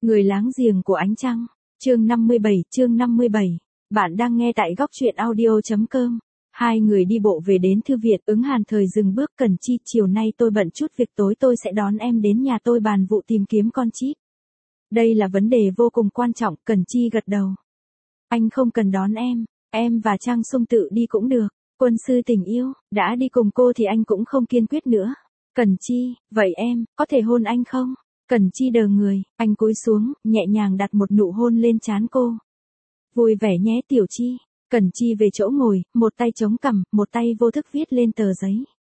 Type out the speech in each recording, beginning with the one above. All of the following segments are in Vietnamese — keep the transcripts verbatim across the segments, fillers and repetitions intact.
Người láng giềng của ánh trăng, chương năm mươi bảy, chương năm mươi bảy. Bạn đang nghe tại góc truyện audio.com. Hai người đi bộ về đến thư viện, Ứng Hàn Thời dừng bước. Cần Chi, chiều nay tôi bận chút việc, tối tôi sẽ đón em đến nhà tôi bàn vụ tìm kiếm con chip. Đây là vấn đề vô cùng quan trọng, Cần Chi gật đầu. Anh không cần đón em, em và Trang Sung tự đi cũng được. Quân sư tình yêu, đã đi cùng cô thì anh cũng không kiên quyết nữa. Cần Chi, vậy em, có thể hôn anh không? Cần Chi đờ người, anh cúi xuống, nhẹ nhàng đặt một nụ hôn lên trán cô. Vui vẻ nhé Tiểu Chi. Cần Chi về chỗ ngồi, một tay chống cằm, một tay vô thức viết lên tờ giấy.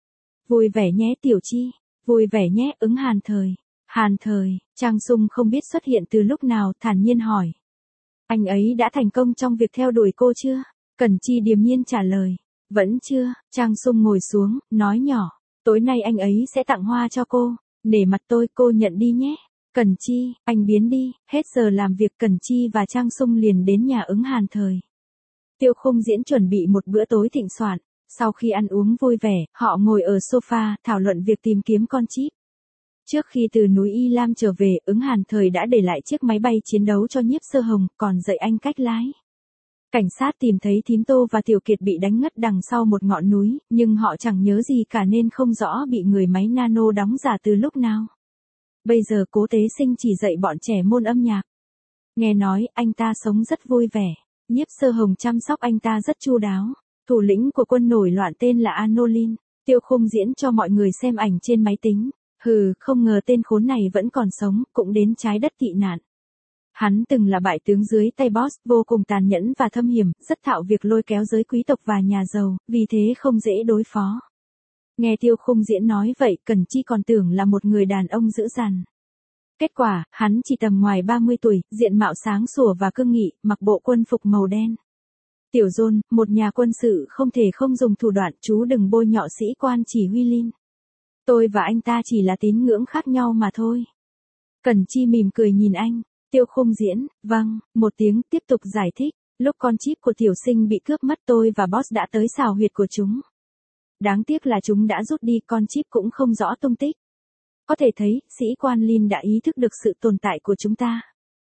Vui vẻ nhé Tiểu Chi, vui vẻ nhé Ứng Hàn Thời. Hàn Thời, Trang Sung không biết xuất hiện từ lúc nào, thản nhiên hỏi. Anh ấy đã thành công trong việc theo đuổi cô chưa? Cần Chi điềm nhiên trả lời. Vẫn chưa. Trang Sung ngồi xuống, nói nhỏ. Tối nay anh ấy sẽ tặng hoa cho cô. Nể mặt tôi, cô nhận đi nhé. Cần Chi, anh biến đi. Hết giờ làm việc, Cần Chi và Trang Sung liền đến nhà Ứng Hàn Thời. Tiêu Khung Diễn chuẩn bị một bữa tối thịnh soạn. Sau khi ăn uống vui vẻ, họ ngồi ở sofa, thảo luận việc tìm kiếm con chip. Trước khi từ núi Y Lam trở về, Ứng Hàn Thời đã để lại chiếc máy bay chiến đấu cho Nhiếp Sơ Hồng, còn dạy anh cách lái. Cảnh sát tìm thấy Thím Tô và Tiểu Kiệt bị đánh ngất đằng sau một ngọn núi, nhưng họ chẳng nhớ gì cả nên không rõ bị người máy nano đóng giả từ lúc nào. Bây giờ Cố Tế Sinh chỉ dạy bọn trẻ môn âm nhạc. Nghe nói, anh ta sống rất vui vẻ. Nhiếp Sơ Hồng chăm sóc anh ta rất chu đáo. Thủ lĩnh của quân nổi loạn tên là Anolin. Tiêu Khung Diễn cho mọi người xem ảnh trên máy tính. Hừ, không ngờ tên khốn này vẫn còn sống, cũng đến trái đất tị nạn. Hắn từng là bại tướng dưới tay boss, vô cùng tàn nhẫn và thâm hiểm, rất thạo việc lôi kéo giới quý tộc và nhà giàu, vì thế không dễ đối phó. Nghe Tiêu Khung Diễn nói vậy, Cần Chi còn tưởng là một người đàn ông dữ dằn. Kết quả, hắn chỉ tầm ngoài ba mươi tuổi, diện mạo sáng sủa và cương nghị, mặc bộ quân phục màu đen. Tiểu John, một nhà quân sự không thể không dùng thủ đoạn, chú đừng bôi nhọ sĩ quan chỉ huy Lin. Tôi và anh ta chỉ là tín ngưỡng khác nhau mà thôi. Cần Chi mỉm cười nhìn anh. Tiêu Khung Diễn, vâng, một tiếng, tiếp tục giải thích. Lúc con chip của tiểu sinh bị cướp mất, tôi và boss đã tới xào huyệt của chúng. Đáng tiếc là chúng đã rút đi, con chip cũng không rõ tung tích. Có thể thấy, sĩ quan Lin đã ý thức được sự tồn tại của chúng ta.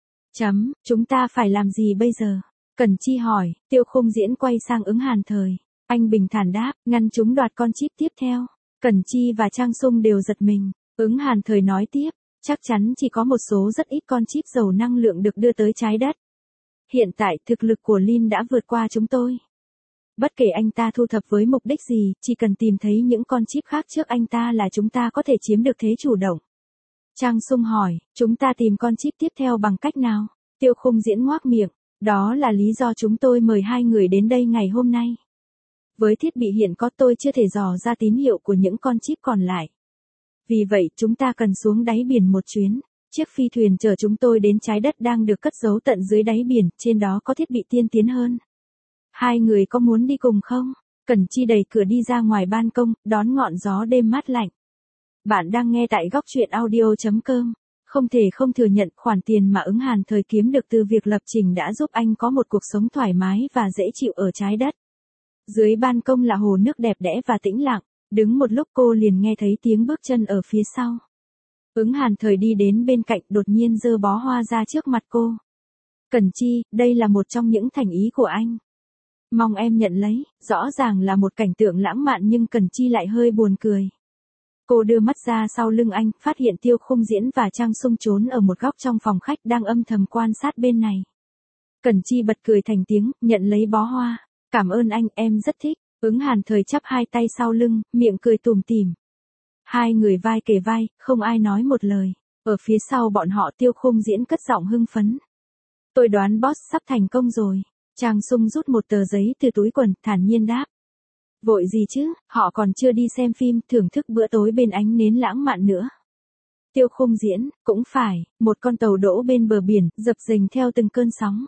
Chấm, chúng ta phải làm gì bây giờ? Cần Chi hỏi. Tiêu Khung Diễn quay sang Ứng Hàn Thời. Anh bình thản đáp, ngăn chúng đoạt con chip tiếp theo. Cần Chi và Trang Sung đều giật mình. Ứng Hàn Thời nói tiếp, chắc chắn chỉ có một số rất ít con chip giàu năng lượng được đưa tới trái đất. Hiện tại, thực lực của Lin đã vượt qua chúng tôi. Bất kể anh ta thu thập với mục đích gì, chỉ cần tìm thấy những con chip khác trước anh ta là chúng ta có thể chiếm được thế chủ động. Trang Sung hỏi, chúng ta tìm con chip tiếp theo bằng cách nào? Tiêu Khung Diễn ngoác miệng, đó là lý do chúng tôi mời hai người đến đây ngày hôm nay. Với thiết bị hiện có, tôi chưa thể dò ra tín hiệu của những con chip còn lại. Vì vậy, chúng ta cần xuống đáy biển một chuyến. Chiếc phi thuyền chở chúng tôi đến trái đất đang được cất giấu tận dưới đáy biển, trên đó có thiết bị tiên tiến hơn. Hai người có muốn đi cùng không? Cần Chi đẩy cửa đi ra ngoài ban công, đón ngọn gió đêm mát lạnh. Bạn đang nghe tại góc truyện audio.com. Không thể không thừa nhận, khoản tiền mà Ứng Hàn Thời kiếm được từ việc lập trình đã giúp anh có một cuộc sống thoải mái và dễ chịu ở trái đất. Dưới ban công là hồ nước đẹp đẽ và tĩnh lặng, đứng một lúc cô liền nghe thấy tiếng bước chân ở phía sau. Ứng Hàn Thời đi đến bên cạnh, đột nhiên giơ bó hoa ra trước mặt cô. Cần Chi, đây là một trong những thành ý của anh. Mong em nhận lấy. Rõ ràng là một cảnh tượng lãng mạn nhưng Cần Chi lại hơi buồn cười. Cô đưa mắt ra sau lưng anh, phát hiện Tiêu Khung Diễn và Trang Sung trốn ở một góc trong phòng khách đang âm thầm quan sát bên này. Cần Chi bật cười thành tiếng, nhận lấy bó hoa. Cảm ơn anh, em rất thích. Ứng Hàn Thời chắp hai tay sau lưng, miệng cười tủm tỉm. Hai người vai kề vai, không ai nói một lời. Ở phía sau bọn họ, Tiêu Khung Diễn cất giọng hưng phấn. Tôi đoán boss sắp thành công rồi. Trang Sung rút một tờ giấy từ túi quần, thản nhiên đáp. Vội gì chứ, họ còn chưa đi xem phim, thưởng thức bữa tối bên ánh nến lãng mạn nữa. Tiêu Khung Diễn, cũng phải, một con tàu đỗ bên bờ biển, dập dềnh theo từng cơn sóng.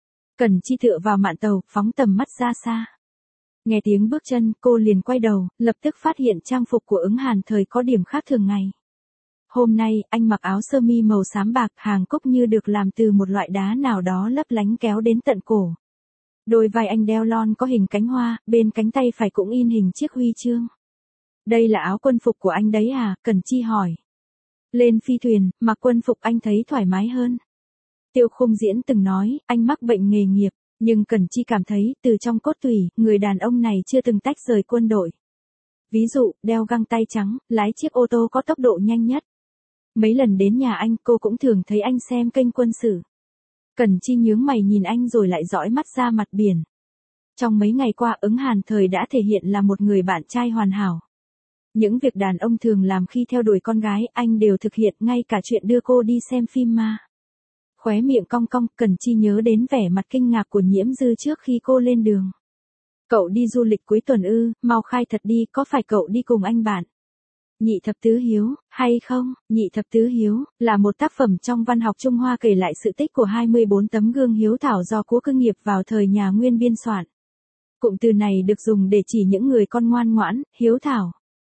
Cần Chi tựa vào mạn tàu, phóng tầm mắt ra xa. Nghe tiếng bước chân, cô liền quay đầu, lập tức phát hiện trang phục của Ứng Hàn Thời có điểm khác thường ngày. Hôm nay, anh mặc áo sơ mi màu xám bạc, hàng cúc như được làm từ một loại đá nào đó lấp lánh kéo đến tận cổ. Đôi vai anh đeo lon có hình cánh hoa, bên cánh tay phải cũng in hình chiếc huy chương. Đây là áo quân phục của anh đấy à? Cần Chi hỏi. Lên phi thuyền, mặc quân phục anh thấy thoải mái hơn. Tiêu Khung Diễn từng nói, anh mắc bệnh nghề nghiệp, nhưng Cẩn Chi cảm thấy, từ trong cốt tủy, người đàn ông này chưa từng tách rời quân đội. Ví dụ, đeo găng tay trắng, lái chiếc ô tô có tốc độ nhanh nhất. Mấy lần đến nhà anh, cô cũng thường thấy anh xem kênh quân sự. Cẩn Chi nhướng mày nhìn anh rồi lại dõi mắt ra mặt biển. Trong mấy ngày qua, Ứng Hàn Thời đã thể hiện là một người bạn trai hoàn hảo. Những việc đàn ông thường làm khi theo đuổi con gái, anh đều thực hiện, ngay cả chuyện đưa cô đi xem phim ma. Khóe miệng cong cong, Cẩn Chi nhớ đến vẻ mặt kinh ngạc của Nhiễm Dư trước khi cô lên đường. Cậu đi du lịch cuối tuần ư, mau khai thật đi, có phải cậu đi cùng anh bạn? Nhị thập tứ hiếu, hay không? Nhị thập tứ hiếu, là một tác phẩm trong văn học Trung Hoa kể lại sự tích của hai mươi bốn tấm gương hiếu thảo do Cố Cương Nghiệp vào thời nhà Nguyên biên soạn. Cụm từ này được dùng để chỉ những người con ngoan ngoãn, hiếu thảo.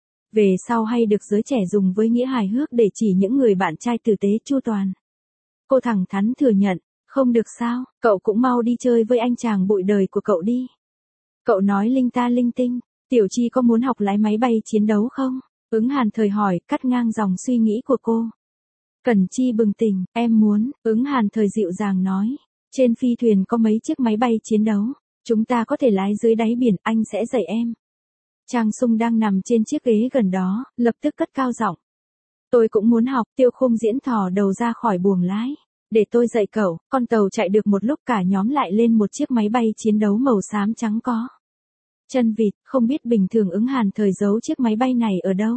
Về sau hay được giới trẻ dùng với nghĩa hài hước để chỉ những người bạn trai tử tế chu toàn. Cô thẳng thắn thừa nhận, không được sao, cậu cũng mau đi chơi với anh chàng bụi đời của cậu đi. Cậu nói linh ta linh tinh, Tiểu Chi có muốn học lái máy bay chiến đấu không? Ứng Hàn Thời hỏi, cắt ngang dòng suy nghĩ của cô. Cẩn Chi bừng tỉnh, em muốn, Ứng Hàn Thời dịu dàng nói. Trên phi thuyền có mấy chiếc máy bay chiến đấu, chúng ta có thể lái dưới đáy biển, anh sẽ dạy em. Trang Sung đang nằm trên chiếc ghế gần đó, lập tức cất cao giọng. Tôi cũng muốn học, Tiêu Khung Diễn thò đầu ra khỏi buồng lái. Để tôi dạy cậu, con tàu chạy được một lúc cả nhóm lại lên một chiếc máy bay chiến đấu màu xám trắng có chân vịt, không biết bình thường Ứng Hàn Thời giấu chiếc máy bay này ở đâu.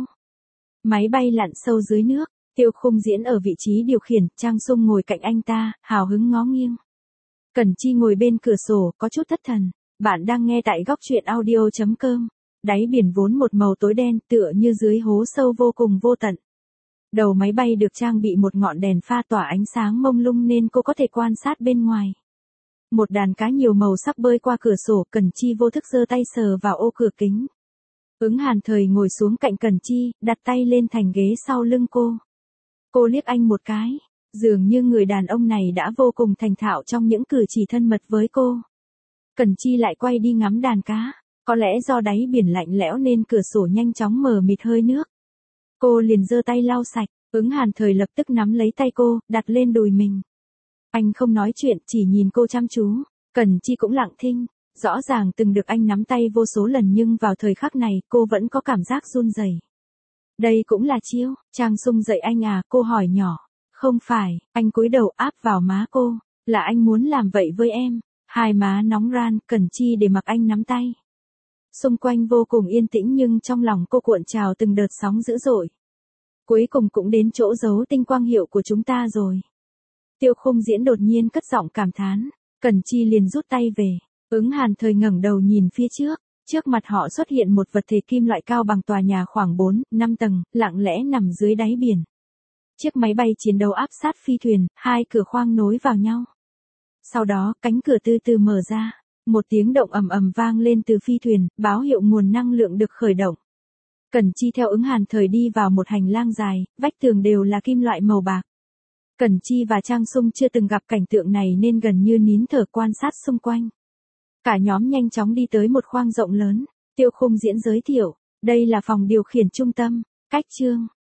Máy bay lặn sâu dưới nước, Tiêu Khung Diễn ở vị trí điều khiển, Trang Sung ngồi cạnh anh ta, hào hứng ngó nghiêng. Cẩn Chi ngồi bên cửa sổ, có chút thất thần. Bạn đang nghe tại góc truyện audio chấm com. Đáy biển vốn một màu tối đen, tựa như dưới hố sâu vô cùng vô tận. Đầu máy bay được trang bị một ngọn đèn pha tỏa ánh sáng mông lung nên cô có thể quan sát bên ngoài. Một đàn cá nhiều màu sắc bơi qua cửa sổ, Cẩn Chi vô thức giơ tay sờ vào ô cửa kính. Ứng Hàn Thời ngồi xuống cạnh Cẩn Chi, đặt tay lên thành ghế sau lưng cô. Cô liếc anh một cái, dường như người đàn ông này đã vô cùng thành thạo trong những cử chỉ thân mật với cô. Cẩn Chi lại quay đi ngắm đàn cá, có lẽ do đáy biển lạnh lẽo nên cửa sổ nhanh chóng mờ mịt hơi nước. Cô liền giơ tay lau sạch, Ứng Hàn Thời lập tức nắm lấy tay cô, đặt lên đùi mình. Anh không nói chuyện, chỉ nhìn cô chăm chú. Cẩn Chi cũng lặng thinh, rõ ràng từng được anh nắm tay vô số lần nhưng vào thời khắc này cô vẫn có cảm giác run rẩy. Đây cũng là chiêu, Trang Sung dạy anh à, cô hỏi nhỏ. Không phải, anh cúi đầu áp vào má cô, là anh muốn làm vậy với em. Hai má nóng ran, Cẩn Chi để mặc anh nắm tay. Xung quanh vô cùng yên tĩnh nhưng trong lòng cô cuộn trào từng đợt sóng dữ dội. Cuối cùng cũng đến chỗ giấu tinh quang hiệu của chúng ta rồi. Tiêu Khung Diễn đột nhiên cất giọng cảm thán, Cẩn Chi liền rút tay về. Ứng Hàn Thời ngẩng đầu nhìn phía trước, trước mặt họ xuất hiện một vật thể kim loại cao bằng tòa nhà khoảng bốn, năm tầng, lặng lẽ nằm dưới đáy biển. Chiếc máy bay chiến đấu áp sát phi thuyền, hai cửa khoang nối vào nhau. Sau đó, cánh cửa từ từ mở ra, một tiếng động ầm ầm vang lên từ phi thuyền, báo hiệu nguồn năng lượng được khởi động. Cẩn Chi theo Ứng Hàn Thời đi vào một hành lang dài, vách tường đều là kim loại màu bạc. Cẩn Chi và Trang Sung chưa từng gặp cảnh tượng này nên gần như nín thở quan sát xung quanh. Cả nhóm nhanh chóng đi tới một khoang rộng lớn, Tiêu Khung Diễn giới thiệu, đây là phòng điều khiển trung tâm, cách chương.